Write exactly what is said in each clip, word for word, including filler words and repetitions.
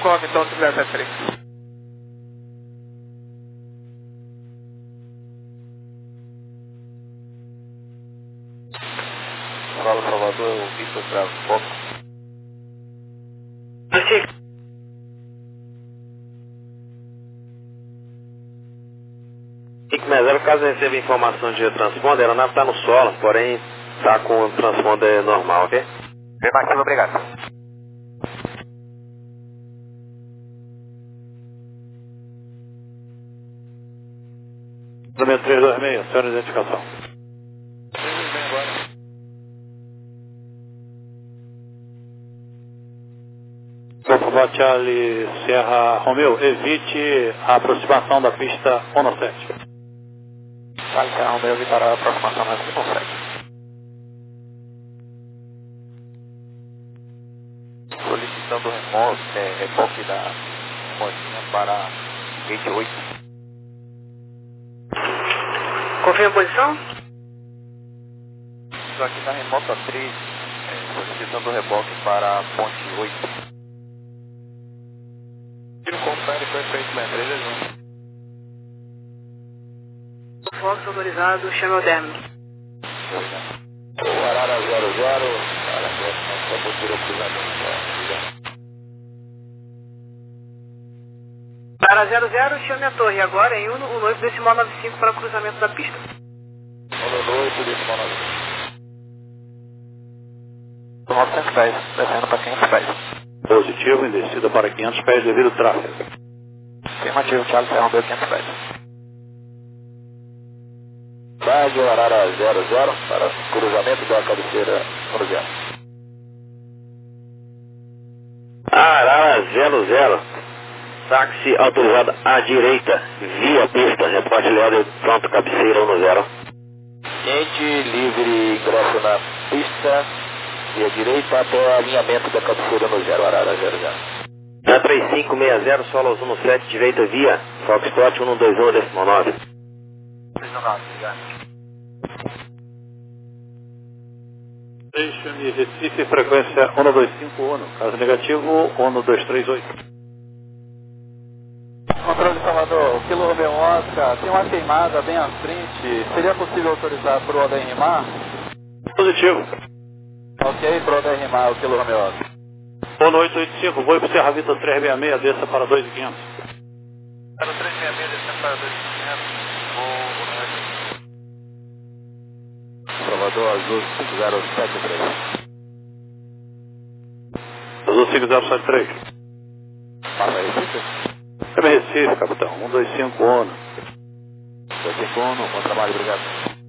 Fox, então, cinco zero sete três. Fala, Salvador, o Vitor Bravo Fox. Zero, caso receba informação de transponder, a aeronave está no solo, porém está com o transponder normal, ok? Afirmativo, obrigado. Número três dois seis, senhor, identificação. Por Charlie Sierra Romeo, evite a aproximação da pista um sete. Charlie Sierra Romeo, evitar a aproximação da pista um sete. Solicitando remoto, é, reboque da motinha para gate oito. Confirma a posição? Estou aqui na remota três, é, solicitando reboque para ponte oito. Confere com efeito três três um. Fox autorizado, chame o término. O Arara zero zero, para a próxima postura cruzamento. Arara zero zero, chame a torre agora em um um oito decimal nove cinco para cruzamento da pista. um um oito decimal nove cinco. novecentos pés, descendo para quinhentos pés. Positivo em descida para quinhentos pés devido ao tráfego. Afirmativo, Charlie Sierra Romeo quinhentos pés. Rádio Arara zero zero para cruzamento da cabeceira zero. Arara zero zero. Táxi autorizado à direita, via pista, reporte Leandro, pronto, cabeceira um zero. Gente livre, ingresso na pista, via direita até alinhamento da cabeceira no zero, Arara zero zero. Na três cinco seis zero, solos um sete, direita via, Foxtrot um dois um, decimal nove. Deixa-me Recife, frequência um dois cinco um, caso negativo um dois três oito. Controle Salvador, o quilo Romeo Oscar, tem uma queimada bem à frente, seria possível autorizar para o O D R M A? Positivo. Ok, para o O D R M A, o quilo Romeo Oscar. um oito oito cinco, vou para o Serra Vita três seis seis, desça para dois mil e quinhentos. Para três seis seis, descendo para dois mil e quinhentos, vou... Salvador, Azul cinco zero sete três. Azul cinco zero sete três. Passa aí, Recife. Também Recife, capitão, um dois cinco um. dois cinco um, bom trabalho, obrigado.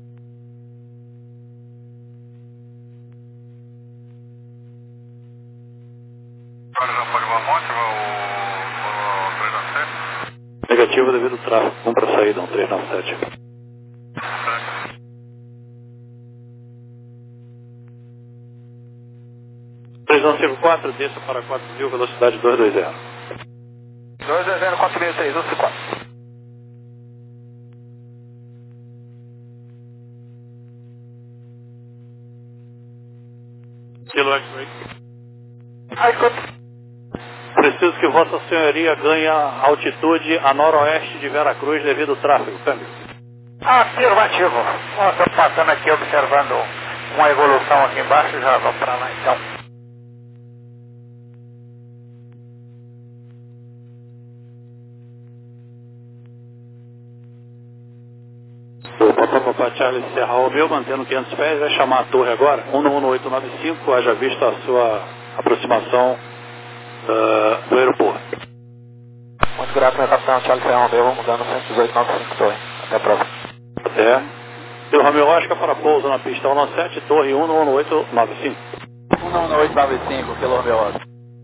Negativo devido ao tráfego. Vamos para a saída, um três nove sete. três um cinco quatro, desça para quatro mil, velocidade dois dois zero. dois dois zero, quatro mil seis, um cinco quatro. Kilo X-Ray. Preciso que Vossa Senhoria ganhe altitude a noroeste de Veracruz devido ao tráfego. Câmbio. Afirmativo. Nós estamos passando aqui observando uma evolução aqui embaixo, já vamos para lá então. O Papapá Charlie Serra Romeo, mantendo quinhentos pés, vai chamar a torre agora, um um oito nove cinco, haja visto a sua aproximação uh, do aeroporto. Muito grato, meu capitão Charlie Serra Romeo, vamos mudando cento e dezoito nove cinco torre. Até a próxima. Até. Pelo Romeo Oscar para pouso na pista um sete, torre um um oito nove cinco. um um oito nove cinco, pelo Romeo Oscar.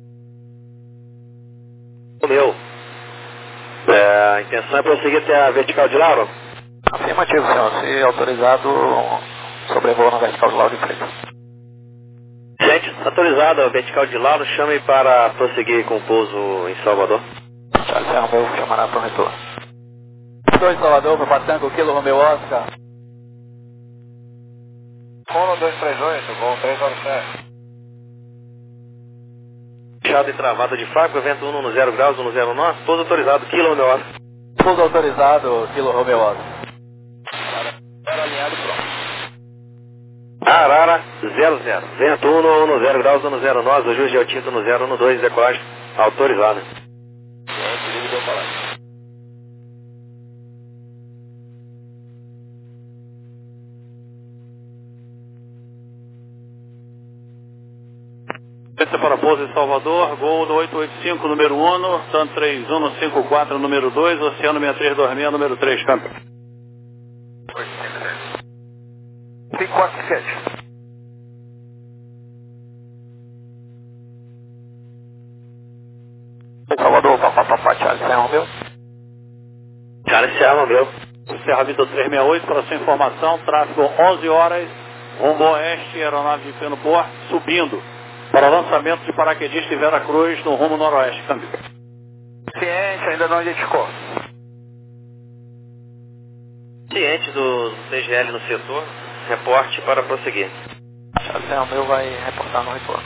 Romeo, é, a intenção é prosseguir até a vertical de Lauro? Afirmativo, senhor. Se autorizado, sobrevoo na vertical de Lauro de Freitas. Gente, autorizado a vertical de Lauro, chame para prosseguir com o pouso em Salvador. Charles Serra Romeo chamará para o retorno. dois Salvador, para Patango, quilo Romeo Oscar. um dois três oito, voo três nove sete. fechado e travada de fábrica, vento um no zero graus, um no zero nós, todo autorizado, quilo Romeo Oscar. Tudo autorizado, quilo Romeo Oscar. Era alinhado, pronto. Arara zero zero, vento um no, um no zero graus, um no zero nós, ajuste de altinto no zero no dois, decolagem autorizado. Ciente, livre, decolagem. Esse é para pouso em Salvador, Gol no oito oito cinco, número um, Tan três um no cinco quatro, número dois, Oceano seis três dois seis, número três, câmbio. cinco quatro sete. Salvador, papapá, Charlie Serra meu. Charlie Serra meu. Serra Vitor trezentos e sessenta e oito, para sua informação, tráfego onze horas, rumo oeste, aeronave de Peno Porto, subindo para lançamento de paraquedista em Vera Cruz, no rumo noroeste, câmbio. Ciente, ainda não identificou. Ciente do C G L no setor, reporte para prosseguir. Charlie Serra meu vai reportar no retorno.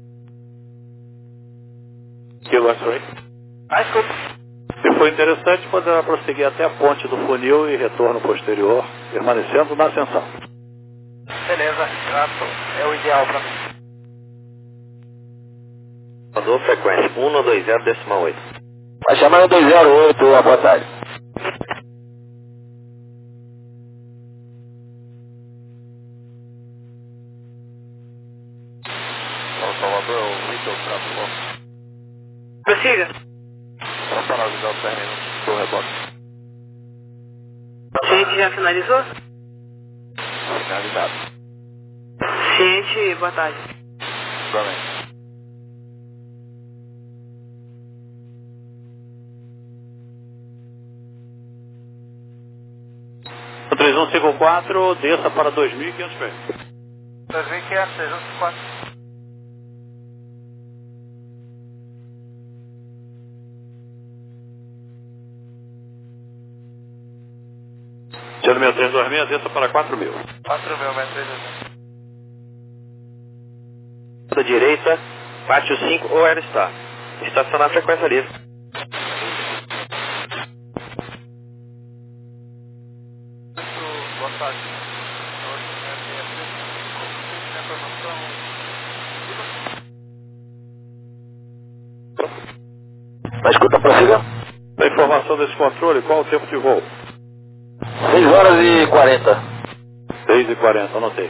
Kilo X-Ray. Ah, escuta. Se for interessante, poderá prosseguir até a ponte do funil e retorno posterior, permanecendo na ascensão. Beleza, grato. É o ideal para mim. Mandou frequência um no dois zero decimal oito. Vai chamar no dois zero oito, boa tarde. Salvador, o Vitor, por favor. Prossiga. Só para avisar o término do rebote. Ciente já finalizou? Finalizado. Ciente, boa tarde. Igualmente. três um cinco quatro, desça para dois mil e quinhentos pés. dois mil e quinhentos, três um cinco quatro. Giro seis três dois seis, desça para quatro mil. quatro mil metros. Da direita, bate o cinco ou Aerostar. Estacionar a frequência livre. Boa tarde. Na escuta, prossiga. A informação desse controle, qual o tempo de voo? seis horas e quarenta. seis e quarenta, anotei.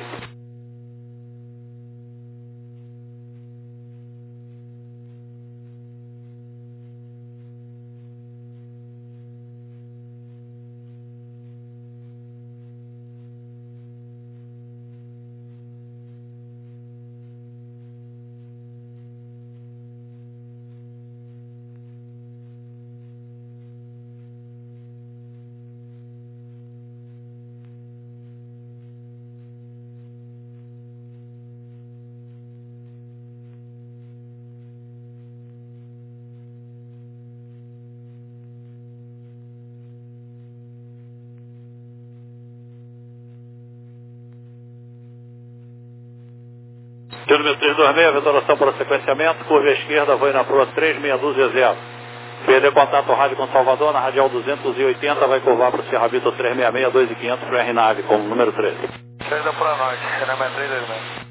Giro seis três dois seis, vetoração para sequenciamento, curva esquerda, voo na proa três seis dois zero. Perder contato rádio com Salvador, na radial duzentos e oitenta, vai curvar para o Serra Vitor trezentos e sessenta e seis, dois mil e quinhentos para R N A V, como número treze. Chega para nós, Rename três dois seis.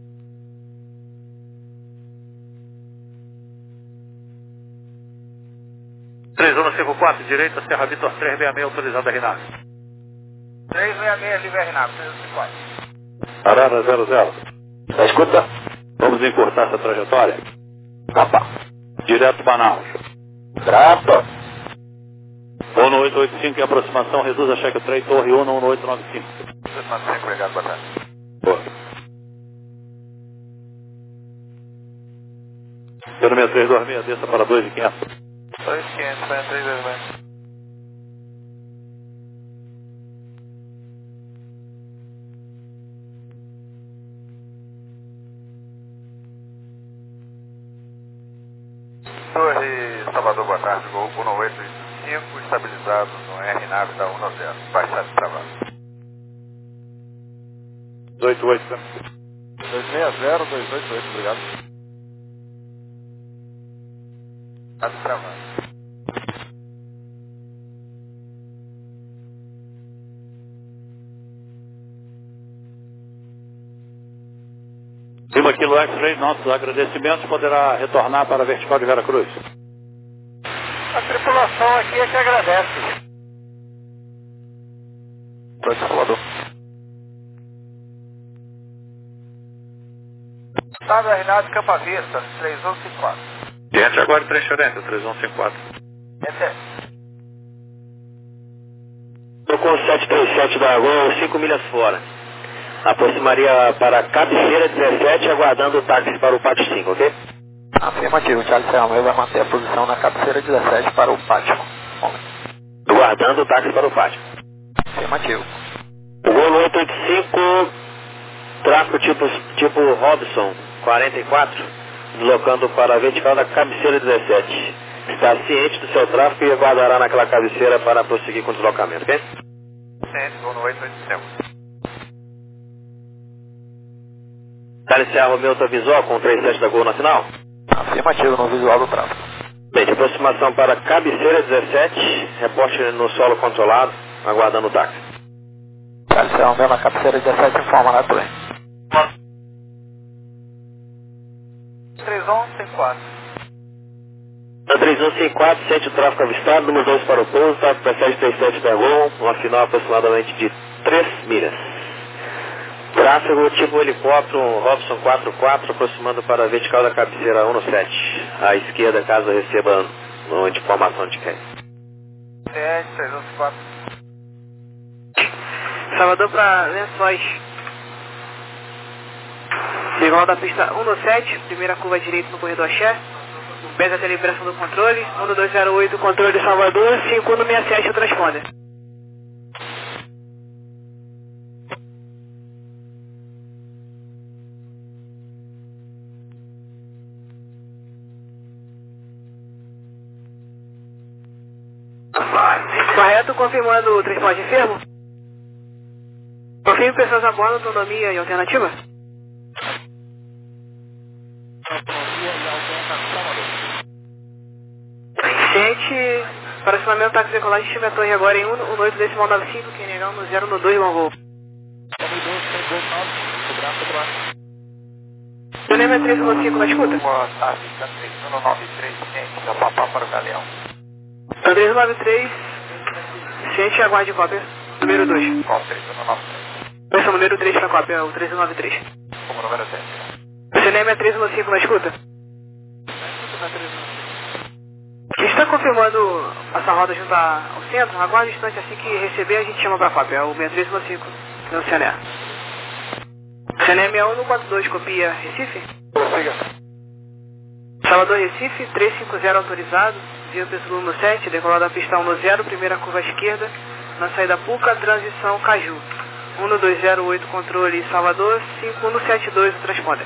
três um cinco quatro, direita, Serra Vitor trezentos e sessenta e seis, autorizado R N A V. três seis seis, livre R N A V, três um cinco quatro. Arara zero zero. Na escuta. Vamos encurtar essa trajetória? Capa. Direto Manaus. Grata. um no oito oito cinco, em aproximação, reduz a cheque três, torre um no oito nove cinco. Obrigado, boa tarde. Boa. Giro seis três dois seis, desça para dois mil e quinhentos. dois mil e quinhentos, três dois seis. Torre Salvador, boa tarde, Gol um oito cinco, estabilizado no R N A V da um no zero, baixado de trabalho. dois oito oito. dois seis zero, dois oito oito, obrigado. Tá travando. Lima Kilo X-Ray, nossos agradecimentos, poderá retornar para a vertical de Veracruz. A tripulação aqui é que agradece. Pode Salvador. Sábio Reinaldo Campa Vista, três um cinco quatro. Diante agora três quarenta, três um cinco quatro. Enter. Estou com o sete três sete da Gol, cinco milhas fora. Aproximaria para a cabeceira dezessete, aguardando o táxi para o pátio cinco, ok? Afirmativo, Charlie Romeo vai manter a posição na cabeceira dezessete para o pátio. Aguardando o táxi para o pátio. Afirmativo. O Gol oito oito cinco, tráfego tipo, tipo Robson, quarenta e quatro, deslocando para a vertical da cabeceira dezessete. Está ciente do seu tráfego e aguardará naquela cabeceira para prosseguir com o deslocamento, ok? Ciente, Gol no oito oito cinco. Charlie Romeo está visual com trinta e sete da Gol Nacional? Afirmativo no visual do tráfego. Bem, de aproximação para a cabeceira dezessete, reporte no solo controlado, aguardando o táxi. Charlie Romeo na cabeceira dezessete informa na torre. três um cinco quatro. Na três um cinco quatro, sente o tráfego avistado, número dois para o pouso, tráfego para sete três sete da Gol, uma final aproximadamente de três milhas. Tráfego tipo helicóptero Robson quatro quatro, aproximando para a vertical da cabeceira um sete, à esquerda, caso receba uma informação de quem. Ciente, três um cinco quatro. Salvador para Lençóis. Igual da pista um sete, primeira curva direita no corredor Axé. Pesa até a liberação do controle. um dois zero oito, controle Salvador. cinco um seis sete, o transponder. Correto, confirmando o transporte enfermo. Confirme pessoas a bordo, autonomia e alternativa. Ciente, para acionamento táxi decolagem, estive a torre agora em um oito decimal nove cinco, quem negar no zero no dois, bom voo. Seu nome é três um cinco, na escuta? Boa tarde, três um nove três, ciente, da Papá para o Galeão. três um nove três, ciente, aguarde cópia. Número dois. Qual três um nove três? Esse é o número três para cópia, o três um nove três. Como número sete. Seu nome é três um cinco, na escuta? Está confirmando essa roda junto ao centro? Aguarde um instante, assim que receber a gente chama para cópia. É o seis três um cinco, no C N E. C N E seis um quatro dois, copia Recife? Prossiga. Salvador Recife, trezentos e cinquenta autorizado, via Pessoa no sete, decolado da pista um zero, primeira curva à esquerda, na saída Puca, transição Caju. um dois zero oito, controle Salvador, cinco um sete dois, o transponder.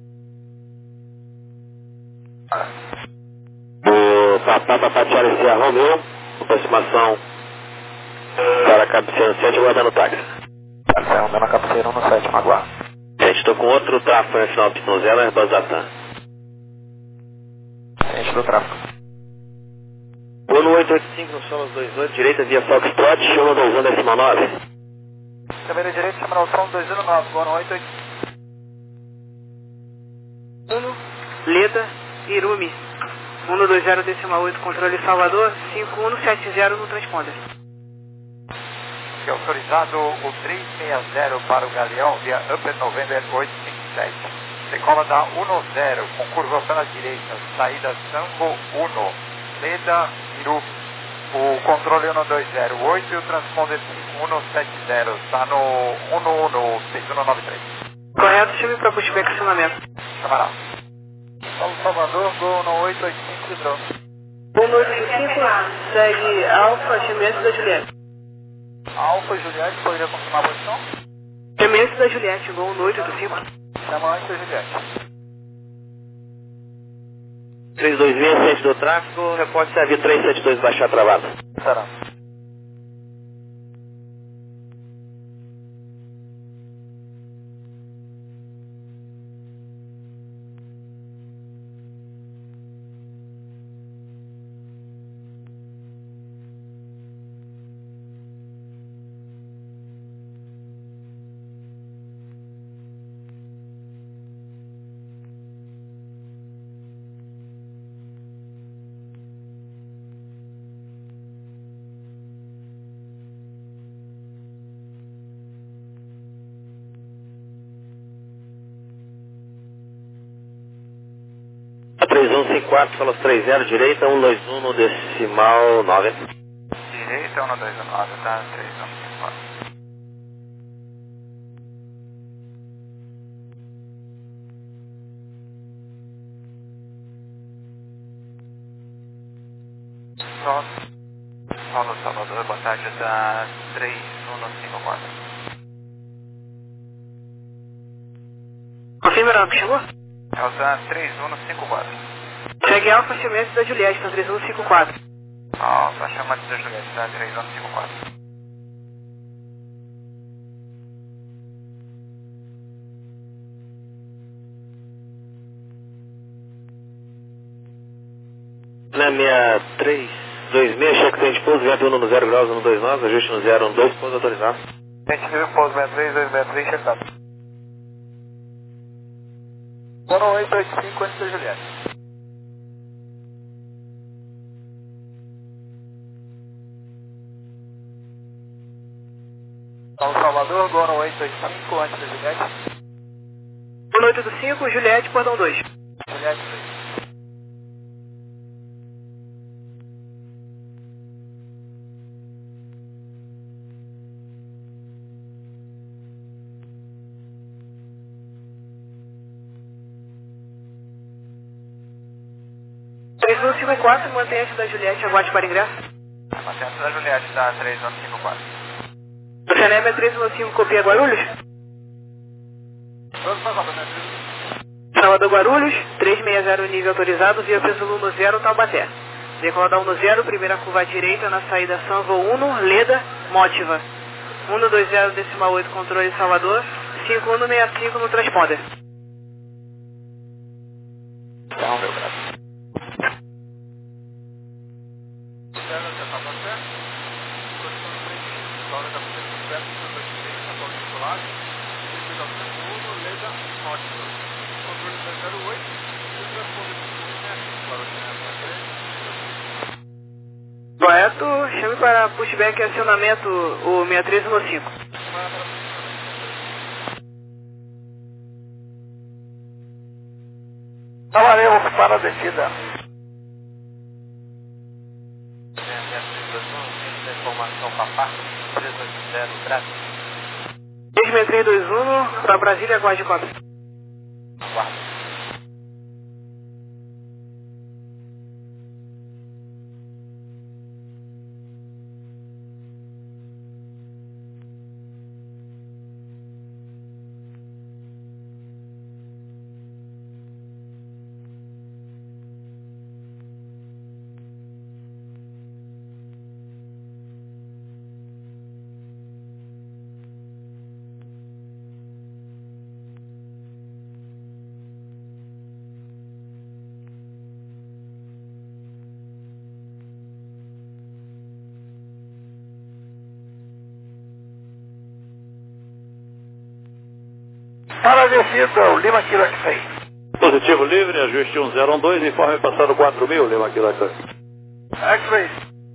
O Papá Papá Charlie Sierra Romeo, aproximação para a cabeceira sete, aguardando o táxi. Charlie Romeo na cabeceira um sete, aguarda. Gente, estou com outro tráfego na final pista zero, Airbus Zatan. Ciente do tráfego. Gol oito oito cinco no solo dois oito, direita via Foxtrot, chama dois um decimal nove. Câmera direita, chama no som dois um nove, Gol oito oito. um, Leda, Irumi. um dois zero decimal oito, controle Salvador, cinco um sete zero no transponder. É autorizado o três seis zero para o Galeão via Upper November oito cinco sete. Decola da um zero com curva pela direita, saída Sambo um, Leda, Iru. O controle um dois zero oito e o transponder cinco um sete zero está no um um seis um nove três. Correto, chame para pushback acionamento. Chamará. Paulo Salvador, Gol no oito oito cinco de drone. um oito cinco, segue Alfa, G M S da Juliette. Alfa Juliette, poderia confirmar a posição? G M S da Juliette, Gol oito oito cinco. Chama antes da Juliette. três dois seis sete do tráfego, reporte servir três sete dois, baixar travado. Será. um cinco quatro, pelas três zero, direita, um dois um no decimal nove. Direita, um dois um nove, tá? três um cinco quatro. Solo. Solo, Salvador, boa tarde, tá? três um cinco quatro. Confirma, não, chegou? Elsa três um cinco quatro. Segue Alfa, chamamento da Juliette, tá três um cinco quatro. Alfa, chamamento da Juliette, tá? três um cinco quatro. Na minha três dois seis, cheque sem pouso, vento um no zero graus, um dois nove, ajuste no zero um dois, pouso autorizado. Gente, viu, pouso sessenta e três, dois sessenta e três, checado. um oito oito cinco, antes da Juliette. São Salvador, Gono oito oito cinco, antes da Juliette. um oito oito cinco, Juliette, cordão dois. Juliette dois. três um cinco quatro, mantenha-se da Juliette, aguarde para ingresso. Mantenha-se da Juliette, tá? três um cinco quatro. Cenem é três um cinco, copia Guarulhos. Salvador Guarulhos, trezentos e sessenta, nível autorizado, via peso no zero, Taubaté. Decolar um no zero, primeira curva à direita, na saída Sanvo um, Leda, Mótiva. um dois zero, decimal oito, controle Salvador, cinco um seis cinco no transponder. Então, meu braço. Correto, chame para pushback e acionamento o seis três um cinco. Trabalhamos para a descida. Informação Papá, três oito zero, Brasil. seis três dois um, para Brasília, aguarde conta. Aguardo. Para a descida, o Lima Kilo seis. Positivo livre, ajuste um zero um dois, informe passado quatro mil, Lima Kilo seis. X-Ray.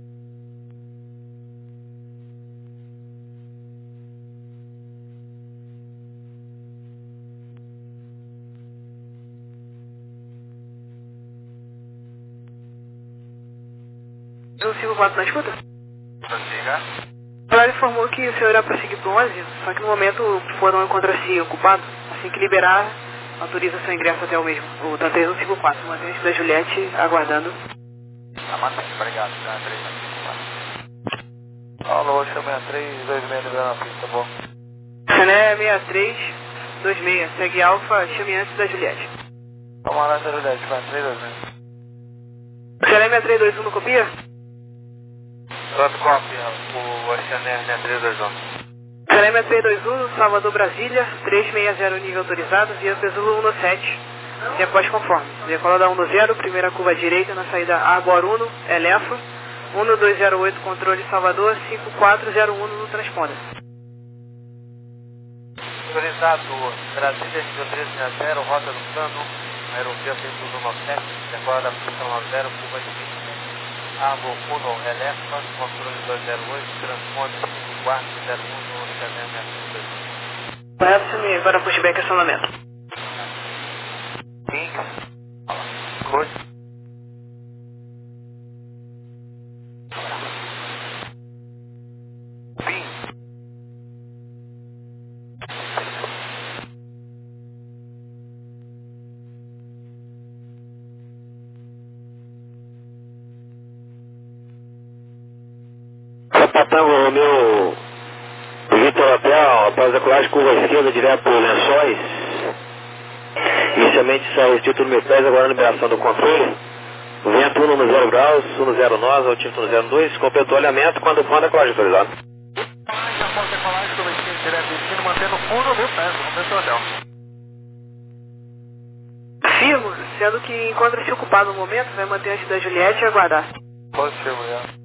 um cinco quatro na escuta? Prossiga. Ela informou que o senhor irá prosseguir para o onze, só que no momento o portão encontra-se ocupado. Assim que liberar, autoriza seu ingresso até o mesmo. O tá três um cinco quatro, mantenha-se da Juliette aguardando. Tá, mantém, obrigado, tá? três um cinco quatro. Alô, chama três dois seis nível na pista, tá bom? Cené seis três dois seis, segue Alfa, chame antes da Juliette. Vamos lá da Juliette, vai, três dois seis. Cené seis três dois um no copia? Pronto, cópia, o Oceaner seis três dois um. Cené seis três dois um, Salvador Brasília, trezentos e sessenta, nível autorizado, via Pesulo um sete. E após conforme. Decola da um zero, primeira curva à direita, na saída A Guaruno, Elefa. um dois zero oito, controle Salvador, cinco quatro zero um no transponder. Autorizado, Brasília, nível trezentos e sessenta, rota do plano, aerovia Pesulo um sete, decola da pista um zero, curva de vinte. Avo um, Elefa, controle dois zero oito, transponder cinco quatro zero um no Oceaner seis três dois um. Correto, chame para pushback e acionamento. Sim. Good. Tango Romeu Vitor Hotel, após a colagem curva esquerda direto por Lençóis. Inicialmente saiu o título mil pés, agora a liberação do controle. Vento um no zero graus, um no zero nós, altímetro no zero dois, completou o alinhamento quando quando a colagem autorizada. Colagem após a colagem curva esquerda direto destino, mantendo um no mil pés, no Vitor Hotel. Firmo, sendo que encontra-se ocupado no momento, vai manter antes da Juliette e aguardar. Positivo, já.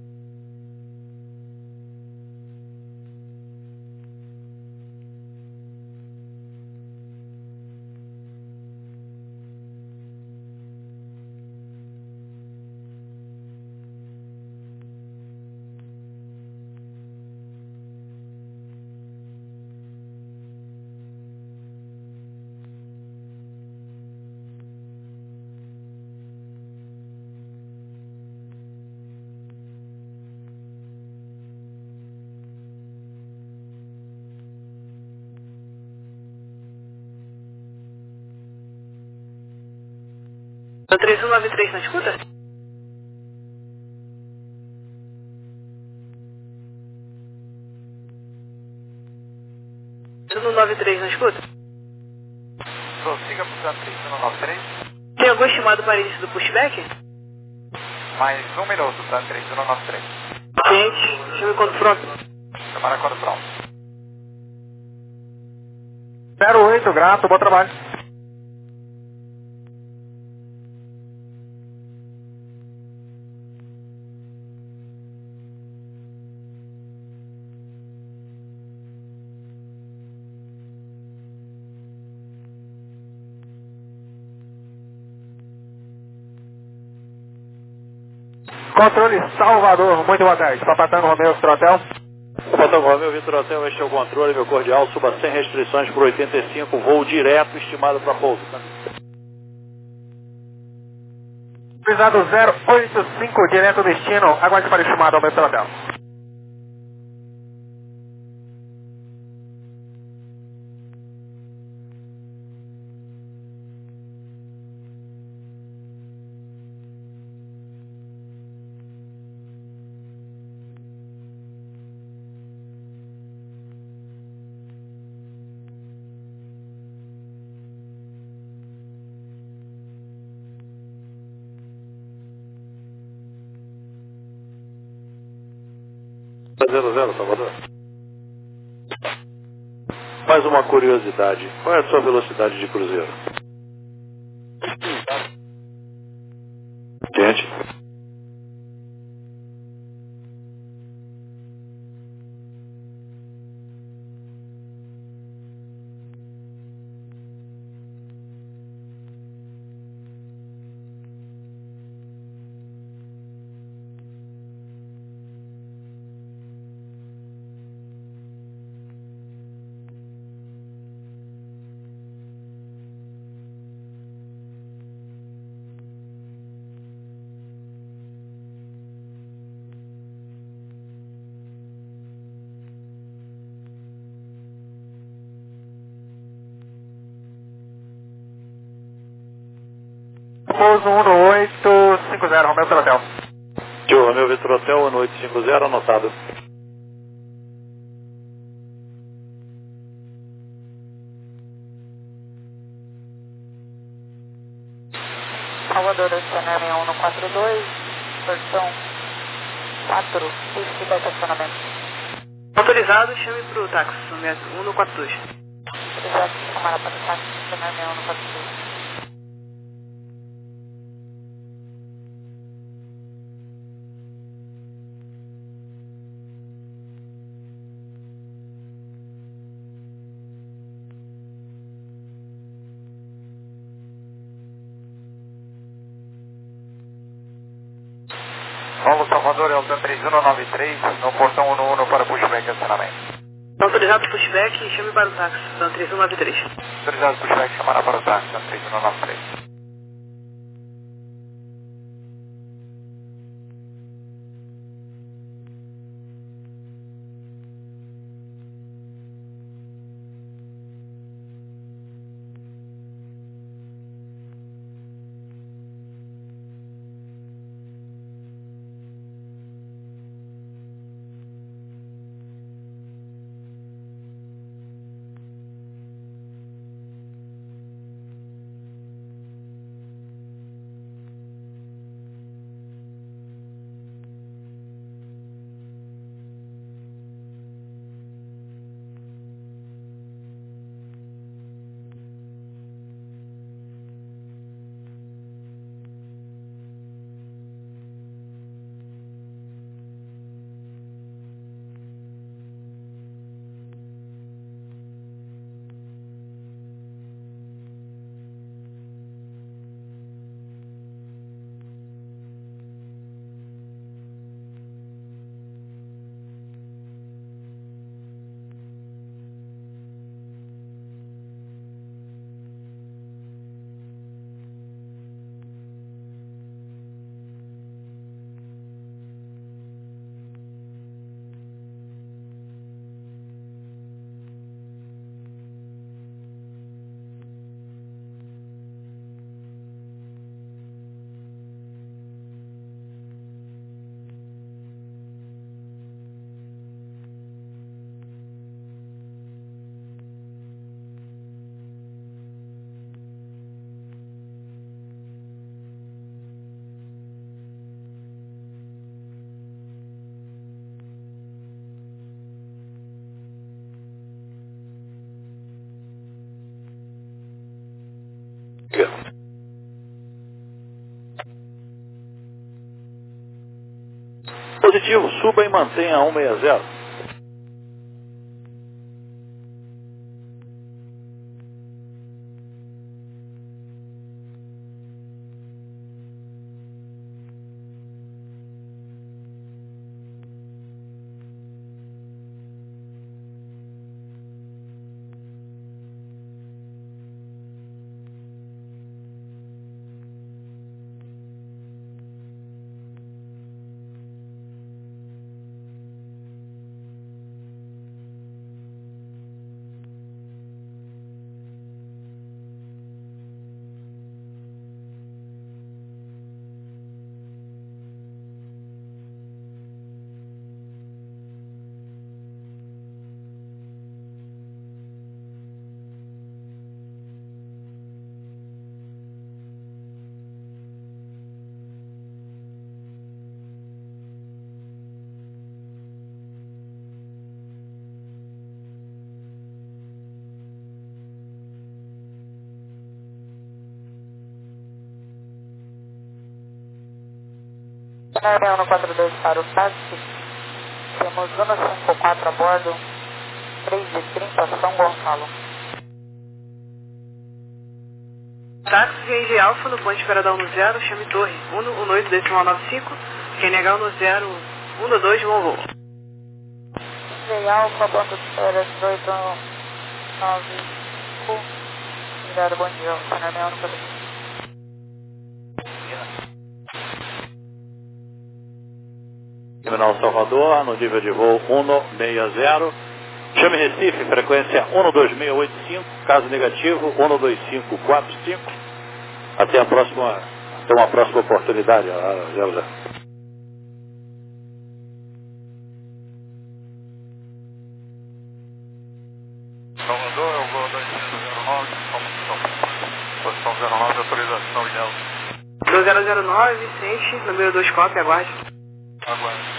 três um nove três na escuta? três um nove três na escuta? Prossiga para o três um nove três. Tem algum estimado para início do pushback? Mais um minuto, tá? três um nove três. Gente, chame quando pronto. Chamara quando pronto. zero oito, grato, bom trabalho. Controle Salvador, muito boa tarde. Papatano Romeu, Vitor Hotel. Papatano Romeu, Vitor Hotel, este é o controle, meu cordial, suba sem restrições por oitenta e cinco, voo direto estimado para pouso. Pisado zero oito cinco, direto destino, aguarde para o estimado ao Vitor Hotel. zero zero, Salvador. Mais uma curiosidade, qual é a sua velocidade de cruzeiro? Gente. Pouso um oito cinco zero, Romeu Vitor Hotel. Tio Romeu Vitor Hotel, um oito cinco zero, anotado. Salvador, Oceanar seis um quatro dois, portão quatro, pista de estacionamento. Autorizado, chame para o táxi, um no quatro dois. Autorizado, chamar para o táxi, Oceanar seis um quatro dois. Paulo Salvador, é o três um nove três, no portão um um para pushback e acionamento. Autorizado pushback, chame para o táxi, três um nove três. Autorizado pushback, chamará para o táxi, três um nove três. Positivo, suba e mantenha cento e sessenta. Canarinho um quatro dois para o táxi. Temos um cinco quatro a bordo, três e trinta, São Gonçalo. Táxi G G Alfa no ponto Esperadão no zero, chame torre um um oito decimal nove cinco, quem negar no zero um dois, bom voo. G G Alfa, ponto espera dezoito nove cinco, obrigado, bom dia, Canarinho um quatro dois. Terminal Salvador, no nível de voo cento e sessenta. Chame Recife, frequência um dois seis oito cinco, caso negativo um dois cinco quatro cinco. Até a próxima, até uma próxima oportunidade. zero zero. Salvador, é o voo dois zero zero nove, posição zero nove, autorização ideal. dois zero zero nove, Sente, número dois, cópia, aguarde. Aguarde.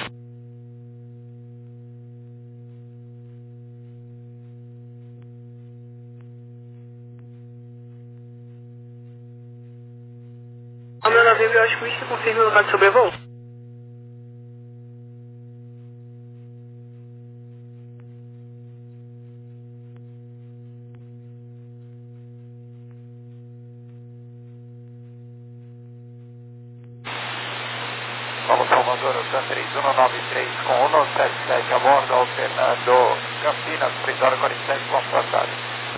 O meu navio Biosquista, confirme o local de sobrevoo. Paulo Salvador, Ocean três um nove três com um sete sete a bordo, alternando Campinas, três horas e quarenta e sete, ponto passado.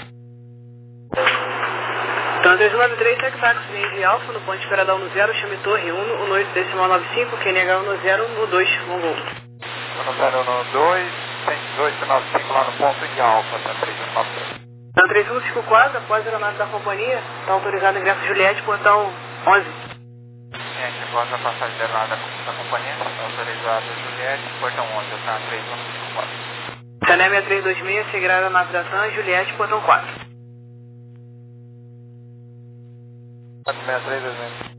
Então, três um nove três, segue táxi G G Alfa no ponto Esperadão no zero, chame torre um um oito decimal nove cinco, quem negar no zero um dois, bom voo. um zero um dois, cento e dezoito, nove cinco lá no ponto de Alfa, Ocean três um nove três. Então, três um cinco quatro, após a aeronave da companhia, está autorizado o ingresso Juliette, portão onze. Gente, após a passagem de aeronave da companhia, está autorizado Juliette, portão onze, Ocean três um cinco quatro. Sané seis três dois seis, seguirá a aeronave da TAM, Juliette, portão quatro. seis três dois seis.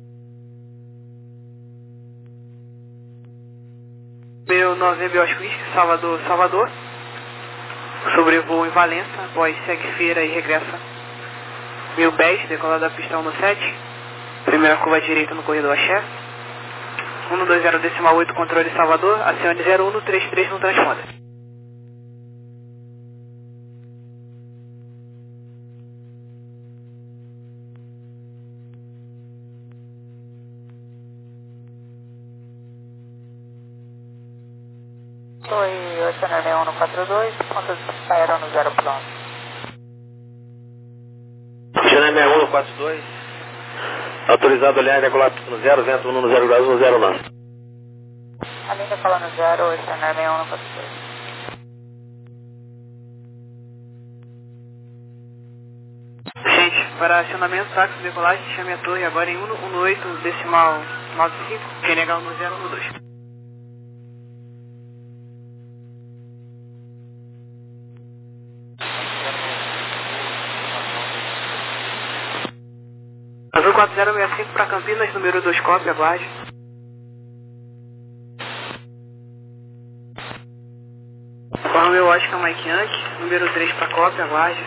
Meu nove Biosquista, Salvador, Salvador. Sobrevoo em Valença, após segue feira e regressa. Mil pés, decolada da pista um sete. Primeira curva à direita no corredor Axé. um dois zero decimal oito, controle Salvador. Acione zero um três três no transponder. Oi, Ocean um quatro dois, ponto aéreo no zero quilômetro. Ocean um quatro dois, autorizado olhar decolar no zero, vento um no zero graus, no zero nove. A linha fala no zero, Ocean um quatro dois. Gente, para acionamento, táxi, decolagem, chame a torre agora em um um oito decimal nove cinco, quem negar no zero um dois. Azul quatro zero seis cinco para Campinas, número dois, cópia, aguarde. Romeu Oscar Mike Yankee, número três para cópia, aguarde.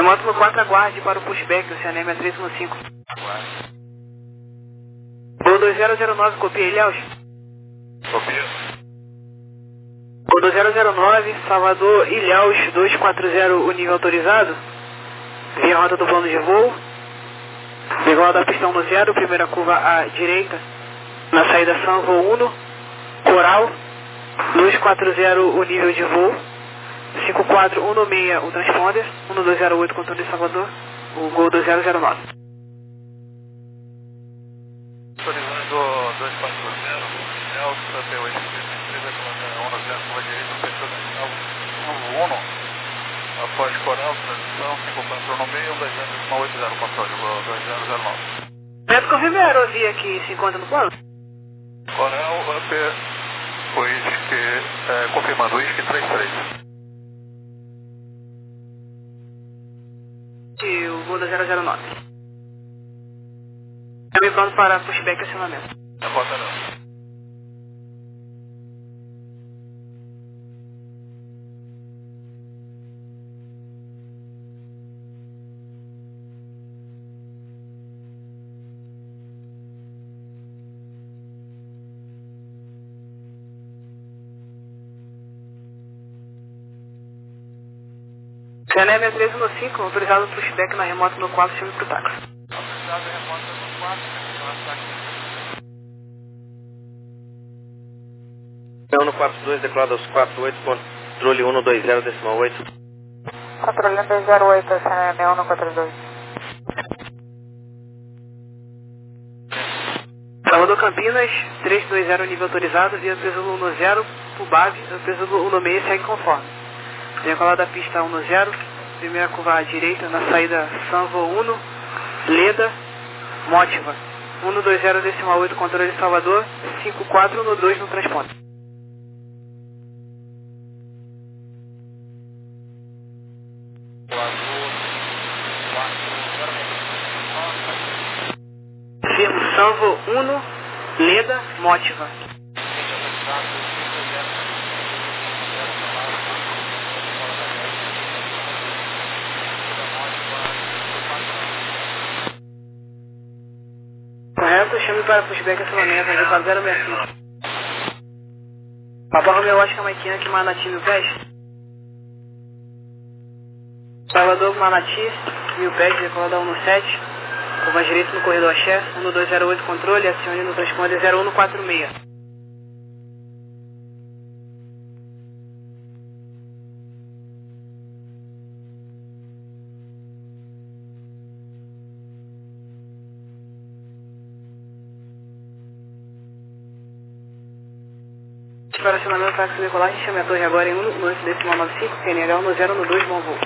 Remoto no quatro, aguarde para o pushback, o Cianemia três um cinco. Gol dois zero zero nove, copia Ilhéus. Copia. Gol dois zero zero nove, Salvador, Ilhéus dois quatro zero, o nível autorizado. Via rota do plano de voo. Igual da pistão no zero, primeira curva à direita. Na saída São voo um, Coral, dois quatro zero, o nível de voo. cinco quatro um seis, o transponder. um dois zero oito, controle de Salvador. O Gol dois zero zero nove. Autorizando dois quatro zero, Delta, P oito três, um zero, curva direita, pessoa São um. Após Coral, transição, cinco quatro um seis, um dois zero oito zero, controle, dois zero zero nove. Neto, confirma a aerovia que se encontra no plano? Coral, up, Whisky, é, confirmando, Whisky três três. E o Gol zero zero nove. Também pronto para pushback e acionamento. Não bota não. Cianemia três um cinco, autorizado pushback na remota no quatro, chame pro táxi. Autorizado remota no quatro, no quatro dois, declara aos quatro oito, controle um dois zero, decimal oito. Controle um dois zero oito, Cianemia um quatro dois. Salvador Campinas, três dois zero, nível autorizado, via Pesulo um zero, Pubab, Pesulo um seis, segue conforme. Decolar da pista um zero, primeira curva à direita, na saída Sanvo um, Leda, Mótiva. um dois zero, decimal oito, controle de Salvador, cinco quatro um dois no transponder. Firmo Sanvo um, Leda, Mótiva. Correto, chame para pushback e acionamento, vai para zero seis cinco. Papa Romeo Oscar Maiquinha, que Manati mil pés. Salvador Manati, mil pés, decola da um sete. Curva direita no corredor Axé, um dois zero oito, controle, acione no transponder zero um quatro seis. Para acionamento, táxi decolagem, chame a torre agora em um, no antes decimal nove cinco, Q N H um zero um dois, bom voo.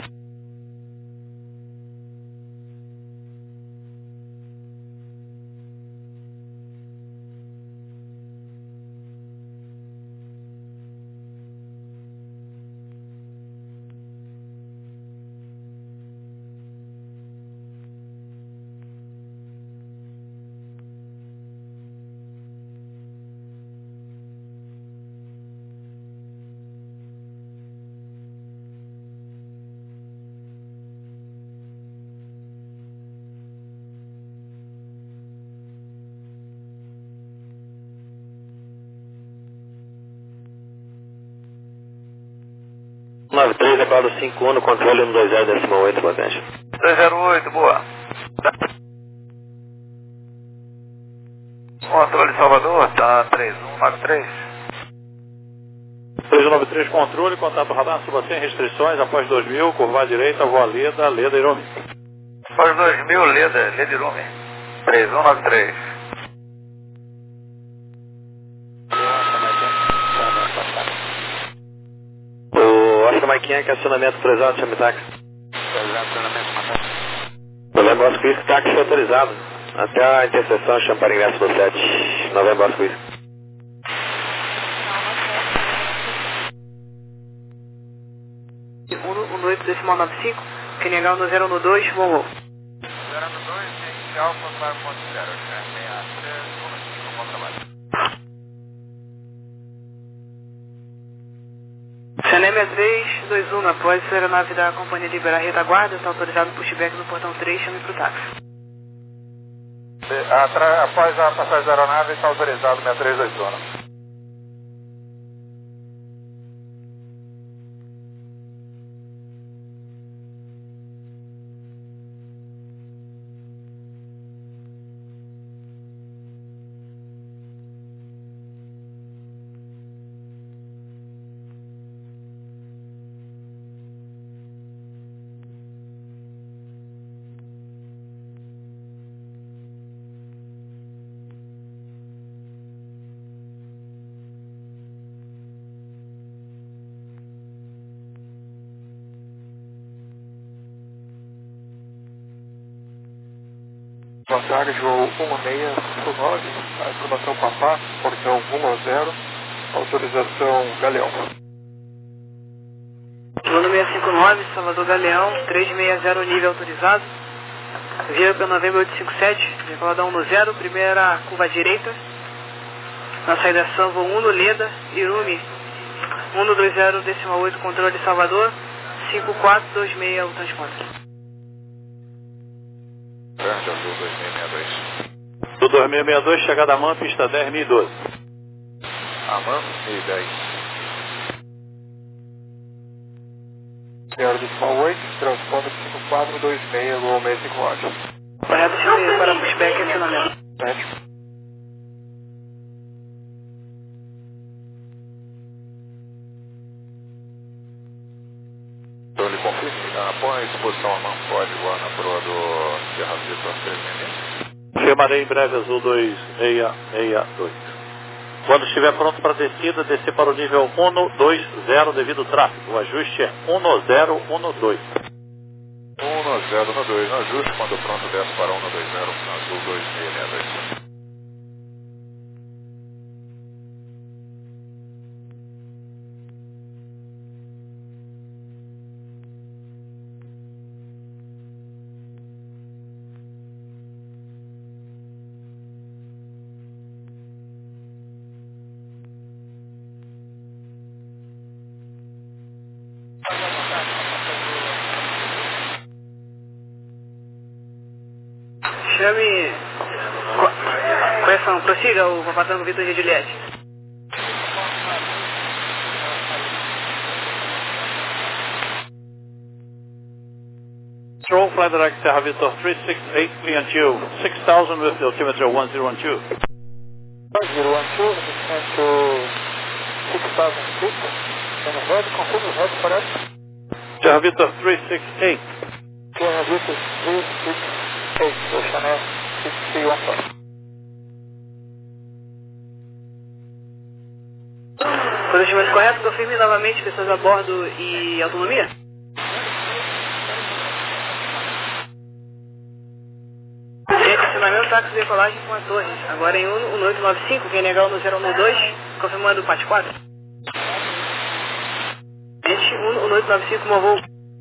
nove três, declara cinco um, controle um dois zero, decimal oito, potência. dois zero oito, boa. Controle Salvador, tá três um nove três. três um nove três, controle, contato radar, suba sem restrições, após dois mil, curva à direita, voa Leda, Leda Irume. Após dois mil, Leda, Leda Irume. três um nove três. Maiquinha, que acionamento autorizado, chame táxi. Novembro Oscar Whisky, táxi autorizado. Até a interseção, chame para ingresso do sete. Novembro Oscar Whisky. um oito decimal nove cinco, Q N H um zero um dois, bom voo. zero um dois, inicial, quatro ponto zero, seis três, um cinco, bom trabalho. Anem é três dois um, após a aeronave da companhia liberar a retaguarda, está autorizado o pushback no portão três, chame para o táxi. Atra... Após a passagem da aeronave, está autorizado seis três dois um. Boa tarde, voo um seis cinco nove, a informação Papá, portão um zero, autorização Galeão. Voo seis cinco nove, Salvador Galeão, três seis zero, nível autorizado. Via para Novembro oito cinco sete, decolar um zero, primeira curva à direita. Na saída São voo um no Leda, Irumi, um dois zero, decimal oito, controle de Salvador, cinco quatro dois seis, o transponder. Grande, azul dois seis seis dois. Do dois seis seis dois, chegada a M A M, pista dez mil e doze. A M A M e dez. Senhora decimal oito, transponder cinco quatro dois seis, voo seis cinco nove. Correto, chame para pushback e acionamento. Médico. Então ele confirma, após posição a M A M, pode voar na proa do Sierra Vitor três seis seis. Firmarei em breve azul dois seis seis dois. Quando estiver pronto para descida, descer para o nível um dois zero devido ao tráfego. O ajuste é um zero um dois. um zero um dois, no ajuste, quando pronto desce para um dois zero, azul dois seis seis dois. Chame... Correção, prossiga o Papatango Vitor de Juliette. Control, flight direct Sierra Vitor three six eight, clear until six thousand with the altimeter one zero one two. one zero one two, descend to six thousand feet, and head, confirm the head for us. Sierra Vitor three six eight. Sierra Vitor three six eight, Oceanet six three one four. Posicionamento correto, confirme novamente pessoas a bordo e autonomia. Estacionamento, táxi, decolagem com a torre. Agora em um oito nove cinco, quem negar o no zero um dois, confirmando o P A T quatro. Gente, um oito nove cinco, um voo.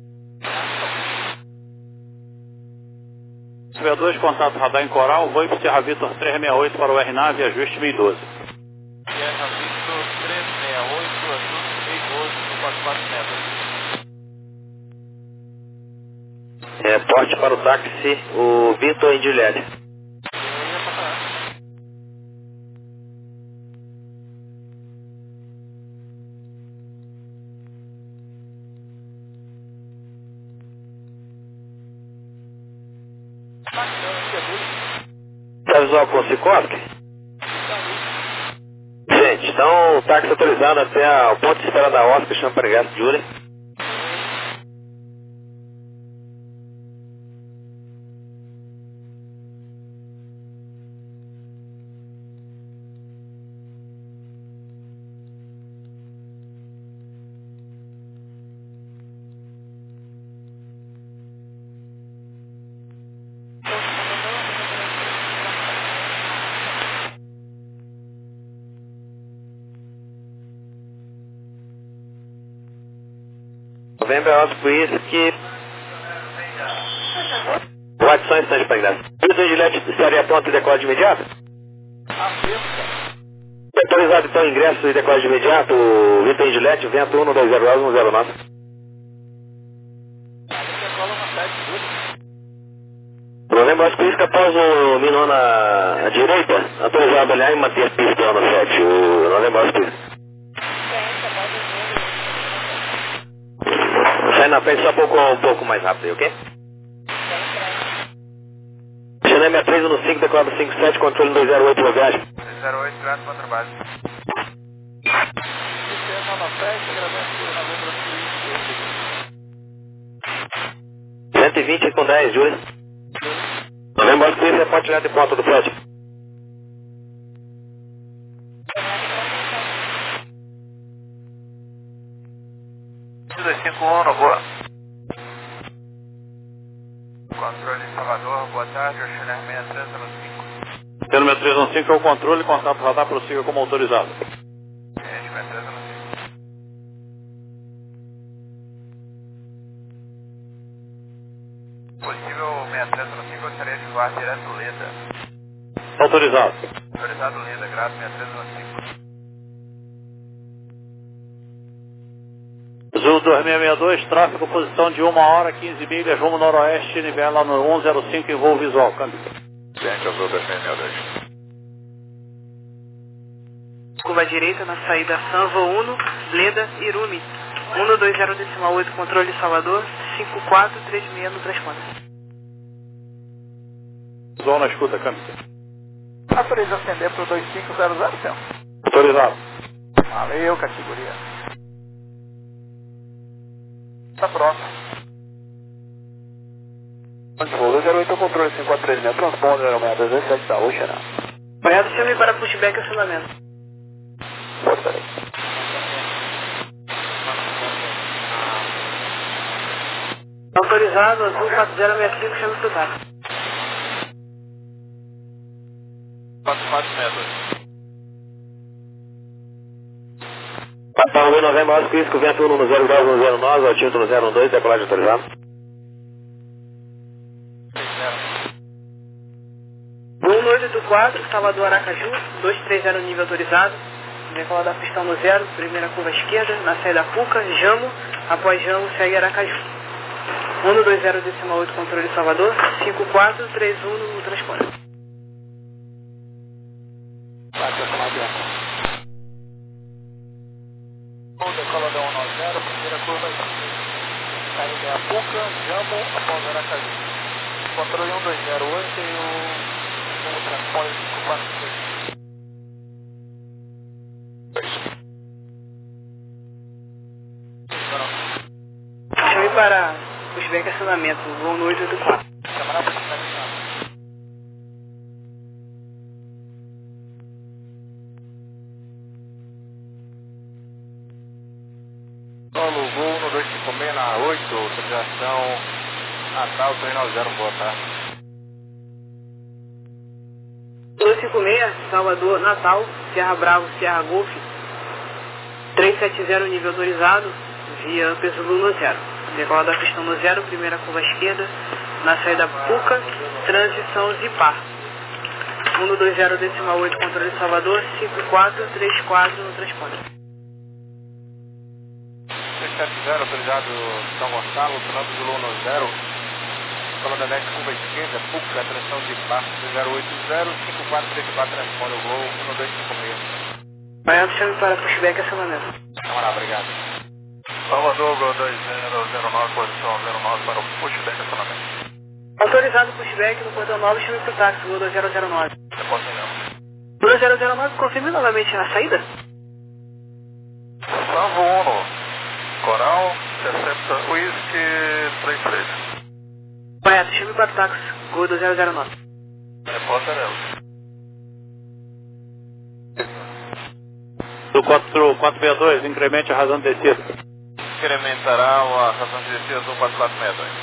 Tiver dois, contato radar em coral, voo para Sierra Vitor três seis oito para o R nove, ajuste mil e doze. Sierra Vitor três seis oito, ajuste mil e doze no quatro quatro metros. Reporte para o táxi, o Vitor em Juliette. Tá visual com o Sikorsky? Gente, então o táxi autorizado até o ponto de espera da Oscar, chama para Gas Julie. Novembro é Oscar Whisky. Watson está para Inglês. Vitor em Juliette estaria pronto e decola de imediato? Autorizado então ingresso e decola de imediato, Vitor Indilete, vento um dois zero nove um zero nove. Bruno Bosco, isca após o Minona à direita, autorizado olhar e manter a pista no sete, o Bruno Bosco. Sai na frente só um pouco, um pouco mais rápido aí, ok? China M três no cinco, decolado cinco sete, controle dois zero oito, logagem. dois zero oito, grato, contra base. cento e vinte com dez, Júlio. Lembrando que isso é ponte de ponta do Fred. dois cinco um, no boa. Controle de Salvador, boa tarde, Oxilé seis três um cinco. Tendo seis três um cinco é o controle, contato radar, prossiga como autorizado. Gente, seis três um cinco. Possível seis três um cinco, gostaria de voar direto Leda. Autorizado. Autorizado Leda, grato, seis três um cinco. Zul dois seis seis dois, tráfego, posição de uma hora, quinze milhas, rumo noroeste, nivela no cento e cinco em voo visual, câmbio. Gente, Azul dois seis seis dois. Curva direita na saída Sanvo um, Leda, Irumi. um dois zero decimal oito, controle Salvador, cinco quatro três seis no transponder. Visual na escuta, câmbio. Autoriza acender para o dois cinco zero zero, senhor. Autorizado. Valeu, categoria. Tá pronto. dois zero oito, controle cinco quatro três seis, transponder zero seis dois sete da Ocean. Correto, chame para pushback e acionamento. Força aí. Autorizado, Azul quatro zero seis cinco, chame para o táxi. quatro quatro seis dois. Papão um Novembro, Oscar, Isco, vento um no zero dez um zero nove, altimetro no zero dois, decolagem autorizado. um oito oito quatro, Salvador Aracaju, dois três zero nível autorizado. Decola da pistão no zero, primeira curva esquerda, na saída Puca, Jamo, após Jamo segue Aracaju. um dois zero decimal oito, controle Salvador, cinco quatro três um no transponder. Vai para a aberta. Decola da um nove zero, primeira curva esquerda. Saída é a Puca, Jamo, após Aracaju. Controle um dois zero oito e o, o transponder cinco quatro três. Chame para pushback e acionamento, voo no oito oito quatro. Chamar para finalizar. Solo voo no dois cinco seis na oito, autorização Natal três nove zero, boa tarde. dois cinco seis, Salvador, Natal, Serra Bravo, Serra Golf, três sete zero nível autorizado, via Pesulo no zero. Decola da pistão no zero, primeira curva esquerda, na saída Puca, transição Zipar. um dois zero decimal oito, controle de Salvador, cinco quatro três quatro no transponder. três sete zero, autorizado São Gonçalo, Fernando Zulu no zero. Coluna dez, curva esquerda, Puca, transição Zipar, zero oito zero, cinco quatro três quatro, transponder o voo um dois cinco seis. Baiano, chame para pushback e acionamento. Camarada, obrigado. Salvador, Gol dois zero zero nove, posição zero nove para o pushback acionamento. Autorizado pushback no portão nove, chame para o táxi, voo dois zero zero nove. Depois não. dois zero zero nove, confirme novamente a saída. Salvo um, Coral, sessenta, Whisky, três três. Correto, chame para o táxi, voo dois zero zero nove. Repórter Nelo. Do quatro quatro seis dois, incremente a razão de descida. Incrementará a razão de descida do quatro quatro seis dois.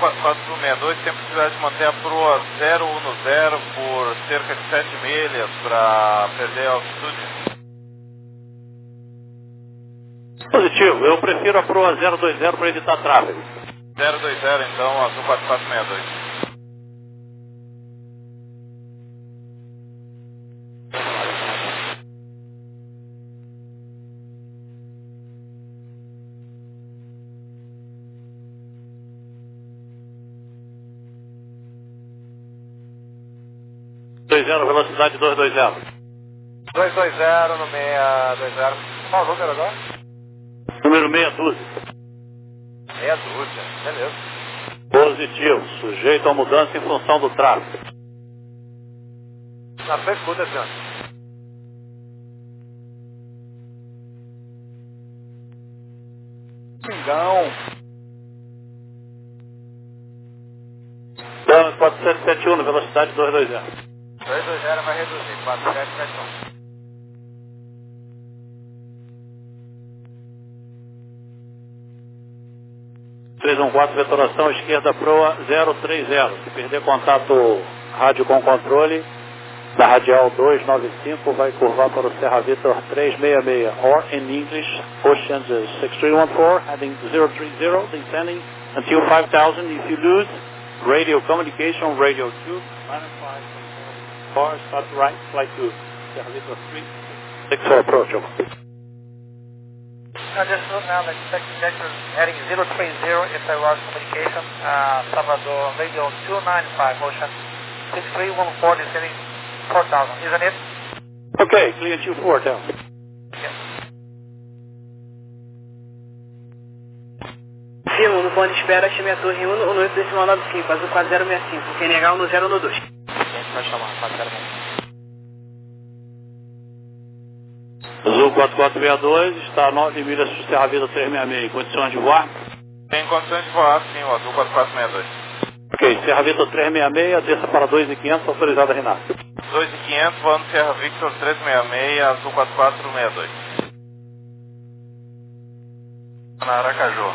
quatro quatro seis dois tem possibilidade de manter a proa zero um zero por cerca de sete milhas para perder a altitude? Positivo, eu prefiro a proa zero dois zero para evitar tráfego. zero dois zero então, Azul quatro quatro seis dois. dois zero, velocidade dois dois zero. dois dois zero no seis dois zero. Qual o número agora? Número meia dúzia. Meia dúzia, beleza. Positivo, sujeito a mudança em função do tráfego. Na sua escuta, senhor. Pingão. Danos quatro sete sete um, velocidade dois dois zero. dois dois zero vai reduzir, quatro sete sete um. três um quatro, vetoração esquerda proa zero três zero. Se perder contato rádio com controle, da radial dois nove cinco vai curvar para o Serra Vitor três seis seis. Or in English, Oceans six three one four, heading zero three zero, descending until five thousand. If you lose radio communication, radio two, minus five, bar, start right, flight two, Serra Vitor three six for approach, over. I just wrote now that expect vector heading zero three zero if there was communication. Uh, Salvador, radio two nine five, Ocean six three one four, descending four thousand, isn't it? Okay, clear two four, down. Yes. Firmo, no ponto de espera, chame a torre um no oito decimal nove cinco, azul quatro zero seis cinco. Quem negar um no zero no dois. A gente vai chamar quatro zero seis cinco. Azul quatro quatro seis dois, está a nove milhas para o Serra Vitor três seis seis. Em condições de voar? Tem condições de voar, sim, o Azul quatro quatro seis dois. Ok, Serra Vitor três seis seis, desça para dois mil e quinhentos, autorizada, Renato. dois mil e quinhentos, voando Serra Victor três seis seis, Azul quatro quatro seis dois. Na Aracaju.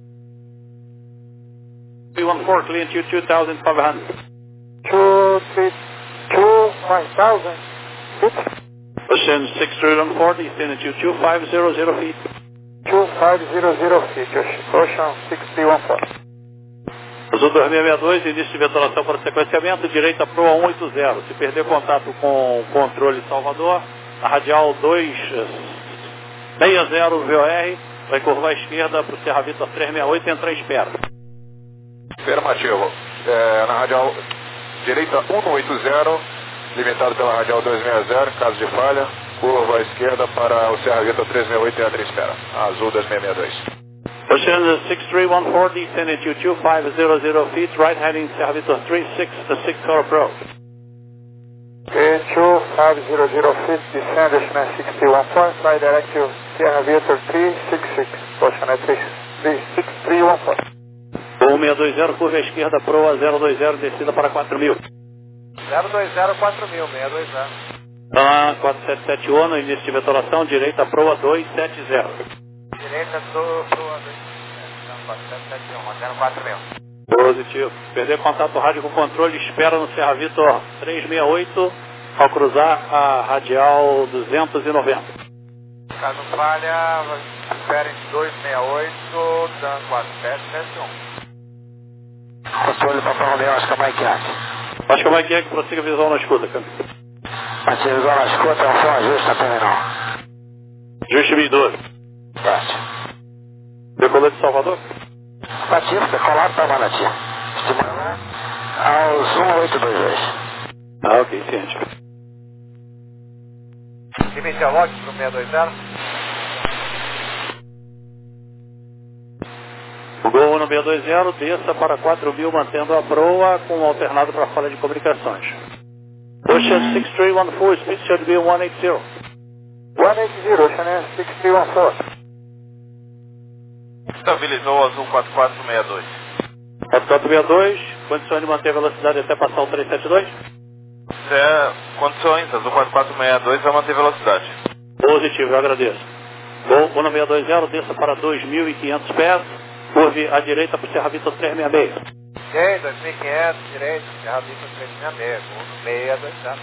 three one four, clear to two thousand five hundred. two three two five thousand. Ocean six three one four, descend to two five zero zero feet. two five zero zero feet, Ocean six three one four. Azul dois seis seis dois, início de vetoração para sequenciamento, direita proa um oito zero. Se perder contato com o controle Salvador, a radial dois seis zero V O R vai curvar à esquerda para o Serra Vitor três seis oito e entrar em espera. Afirmativo. É, na radial direita um oito zero, limitado pela radial dois seis zero, em caso de falha, curva à esquerda para o Serra Vitor três seis oito e entra em espera. Azul dois seis seis dois. Ocean six three one four, descending to two five zero zero feet, right heading Serra Vitor three six six for approach. Okay, two five zero zero feet, descend Ocean six three one four, fly direct to Serra Vitor three six six, Ocean six three one four. um seis dois zero, curva à esquerda, proa zero dois zero, descida para quatro mil. zero dois zero quatro mil, seis dois zero. Tá, quatro sete sete um, no início de vetoração, direita proa dois sete zero. Direita do proa dois sete sete um, zero quatro mil. Positivo. Perder contato rádio com controle, espera no Serra Vitor três seis oito, ao cruzar a radial duzentos e noventa. Caso falha, espere dois seis oito, Dan quatro sete sete um. Controle Papai Romeo, Oscar Mike Yankee. Oscar Mike Yankee, prossiga visual na escuta, câmbio. Prossiga visual na escuta, é um som ajuste, terminal. Ajuste mil e doze. Teste. Decolante de Salvador? Ativo, decolado para Manati. Estimulando aos um oito dois dois. Ah, ok, ciente. Limite a log para o seis dois zero. Gol no seis dois zero, desça para quatro mil, mantendo a proa com um alternado para a falha de comunicações. Ocean six three one four, speed should be one eight zero. one eight zero, Ocean six three one four. Estabilizou o Azul quatro quatro seis dois. quatro quatro seis dois, condições de manter a velocidade até passar o três sete dois? É, condições, Azul quatro quatro seis dois vai manter velocidade. Positivo, eu agradeço. Gol no seis dois zero, desça para dois mil e quinhentos pés, curve à direita para o Serra Vitor três seis seis. Ok, dois mil e quinhentos, direito, Serra Vista três seis seis, um seis dois zero.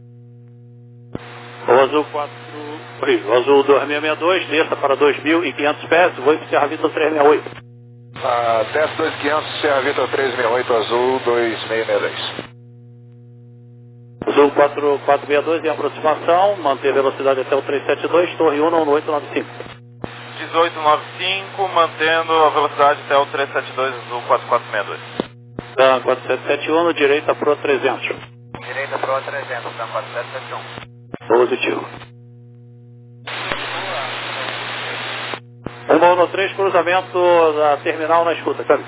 O azul quatro, oi, o azul dois seis seis dois, desça para dois mil e quinhentos pés, vou para Serra Vista três seis oito. Ah, desce dois mil e quinhentos, Serra Vista três seis oito, azul dois seis seis dois. Azul quatro quatro seis dois em aproximação, manter velocidade até o trezentos e setenta e dois, torre um no oito nove cinco. dezoito nove cinco, mantendo a velocidade até o trezentos e setenta e dois, azul quatro quatro seis dois. Dan quatro sete sete um, direita pro trezentos. Direita pro trezentos, Dan quatro sete sete um. Positivo. um no três, cruzamento da terminal na escuta, câmbio.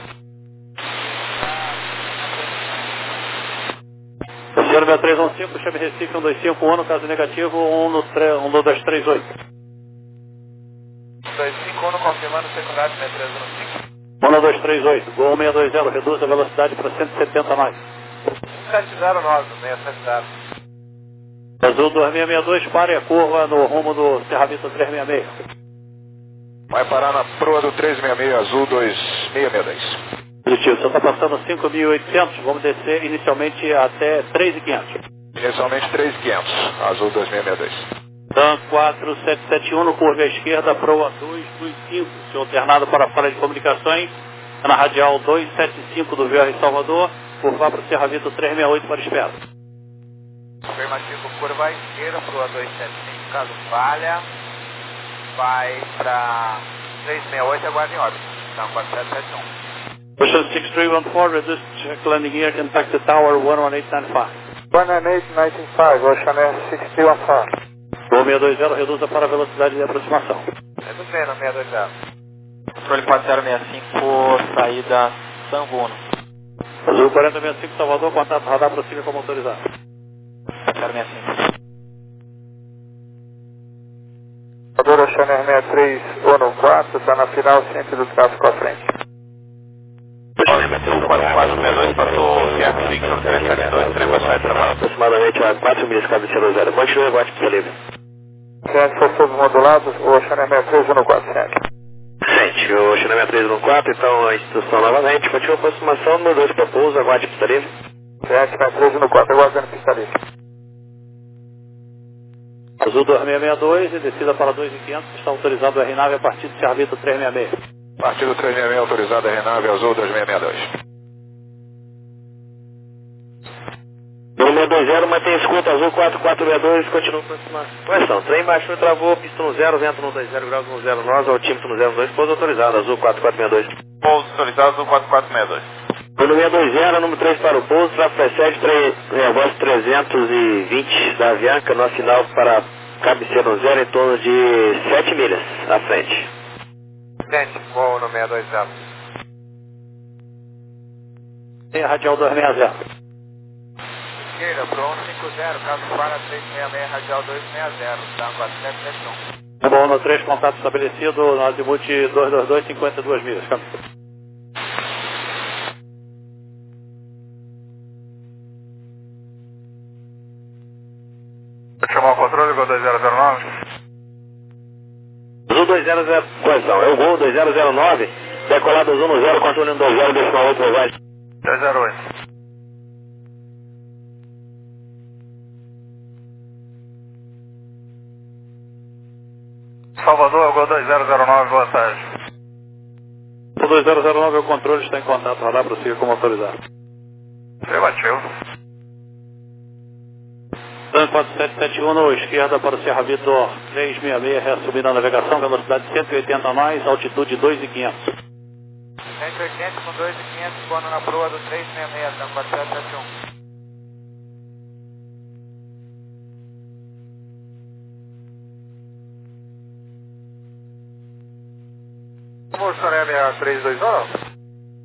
Oceano seis três um cinco, chame Recife um dois cinco um, no caso negativo, um no dois três oito. dois cinco um, confirmando secundário seis três um cinco. um no dois três oito, Gol seis dois zero, reduz a velocidade para cento e setenta nós. um sete zero nove, seis sete zero. Azul dois seis seis dois, pare a curva no rumo do Serra Vista três seis seis. Vai parar na proa do três seis seis, azul dois seis seis dois. Positivo, você está passando cinco mil e oitocentos, vamos descer inicialmente até três mil e quinhentos. Inicialmente três mil e quinhentos, azul dois seis seis dois. Dan quatro sete sete um, no curva à esquerda, proa dois dois cinco, seu alternado para a falha de comunicações, na radial duzentos e setenta e cinco do V R Salvador, curvar para o Serra Vista três seis oito para espera. Afirmativo, curva à esquerda, proa duzentos e setenta e cinco, caso falha, vai para trezentos e sessenta e oito, aguarde em órbita, Dan quatro sete sete um. Ocean six three one four, reduce check landing gear, contact the tower one one eight nine five. one nine eight nine five, Ocean six three one four. Gol seis dois zero, reduza para a velocidade de aproximação. Reduzindo, seis dois zero. Controle quatro zero seis cinco, saída San Bruno. Azul quarenta sessenta e cinco, Salvador, contato radar, prossiga como autorizado. quatro zero seis cinco. Salvador, Ocean seis três um quatro, está na final, centro do tráfego à frente. quatro quatro seis dois, passou Sierra Victor trezentos e setenta e dois, trem para sair de trabalho. Aproximadamente a quatro milhas, cabeceira zero. Continue, bate para livre. Ciente, for todos modulados, o Ocean seis três um quatro, ciente. Sente, o China seis três um quatro, então a instrução novamente. Continua a aproximação, número dois para pouso, aguarde pista livre. Ciente, seis três um quatro, aguardando pista livre. Azul dois seis seis dois e descida para dois mil e quinhentos, está autorizado o R nove a partir de Serra Vista três seis seis. Partido três seis seis, autorizado R nove, azul dois seis seis dois. Número dois zero, mantém escuta, azul quatro quatro seis dois, continua a aproximação. Correção, trem baixou, travou, pista no zero, vento no dois zero graus no zero, nós, altímetro no zero dois, pouso autorizado, azul quatro quatro seis dois. Pouso autorizado, azul quatro quatro seis dois. Número seis dois zero, número três para o pouso, tráfego precede, negócio trezentos e vinte da Avianca, nosso sinal para cabeceira no zero em torno de sete milhas à frente. Ciente, voo no seis dois zero. Tem a radial dois seis zero. Esquerda, pro um cinco zero, caso falha três seis seis, radial dois seis zero, Dan quatro sete sete um. Bom, no três, contato estabelecido, no azimuth dois dois dois, cinquenta e duas milhas. Câmbio. Vou chamar o controle, Gol dois zero zero nove. Azul dois zero zero, correção, é o Gol dois zero zero nove, decolado azul no zero, controle no dois zero, decimal oito, vai. dois zero oito. Salvador, Gol dois zero zero nove, boa tarde. O dois zero zero nove, o controle está em contato, radar, prossiga como autorizado. Afirmativo. Dan quatro sete sete um, no esquerda para o Serra Vitor três seis seis, reassumindo a navegação, velocidade cento e oitenta nós, altitude dois mil e quinhentos. cento e oitenta com dois mil e quinhentos, quando na proa do três seis seis, Dan quatro sete sete um. Vamos para seis três dois um?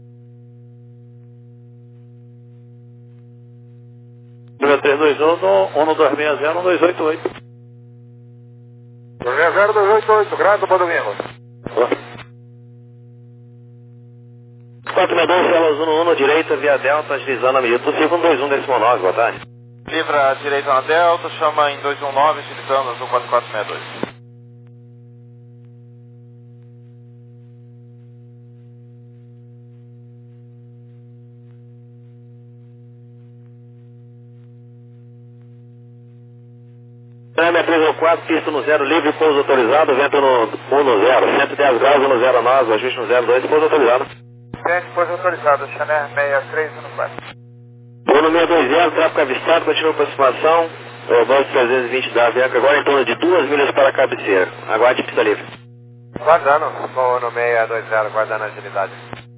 Número três dois um, um no dois seis zero, um dois oito oito. dois seis zero dois oito oito, grado para domingo. quatro seis dois, células um no um, direita, via delta, agilizando a medida possível, um dois um decimal nove, boa tarde. Livra a direita na delta, chama em dois um nove, utilizando azul quatro quatro seis dois. Câmbio três um quatro, pista no zero, livre, pouso autorizado, vento no um no zero, cento e dez graus, um no zero nove, ajuste no zero dois, pouso autorizado. Gente, pouso autorizado, Channel sessenta e três um quatro. Bruno seiscentos e vinte, tráfego avistado, continua a aproximação, Airbus trezentos e vinte da Avianca, agora em torno de duas milhas para a cabeceira. Aguarde pista livre. Guardando, Bruno seiscentos e vinte, guardando a agilidade.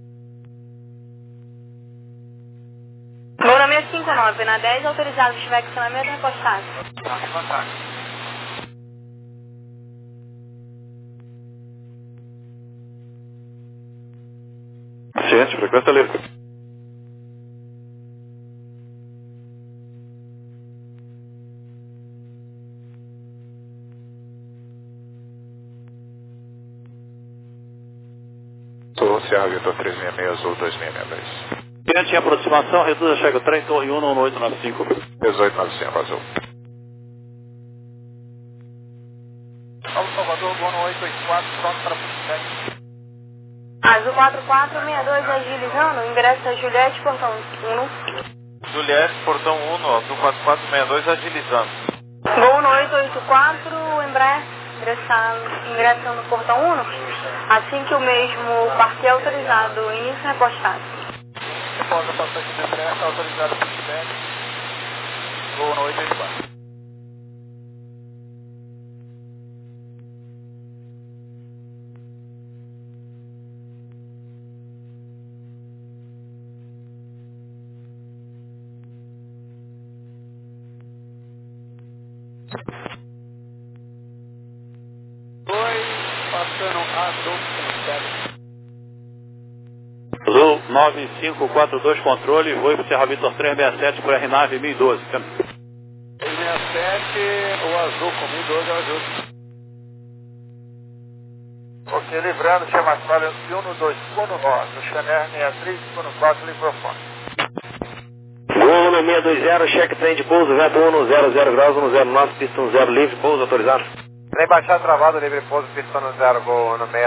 Moura seiscentos e cinquenta e nove, na dez, autorizado, se tiver acionamento, repostagem. Ciente, frequência livre. Sou Serra Vitor trezentos e sessenta e seis, Azul dois seis seis dois. Ciente em aproximação, reduza, chega o trem, torre um no oito nove cinco. dezoito nove cinco, Azul. Paulo Salvador, Bono oito oito quatro, pronto para Puxete. Azul quatro quatro seis dois, agilizando, ingresso da Juliette, portão um. Juliette, portão um, Azul quatro quatro seis dois, agilizando. Bono oito oito quatro, Embraer, ingressando, ingressando no portão um. Assim que o mesmo parque é autorizado, início repostagem. Após a passagem de ingresso, autorizado para Puxete. Bono oito oito quatro. Azul nove cinco quatro dois, controle, voo para o Serra Vitor trezentos e sessenta e sete, para R nove mil e doze. trezentos e sessenta e sete, o Azul com mil e doze é o Azul. Ok, livrando, chama as falhas um no dois, um no norte, Channel sessenta e três, um no quatro, microfone. Gol no seiscentos e vinte, cheque trem de pouso, vento um no zero zero graus, um no zero nove, pista no zero livre, pouso autorizado. Trem baixar travado, livre pouso, pista no zero, gol no seis.